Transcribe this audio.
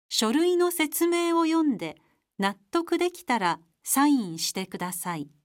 書類の説明を読んで納得できたらサインしてください。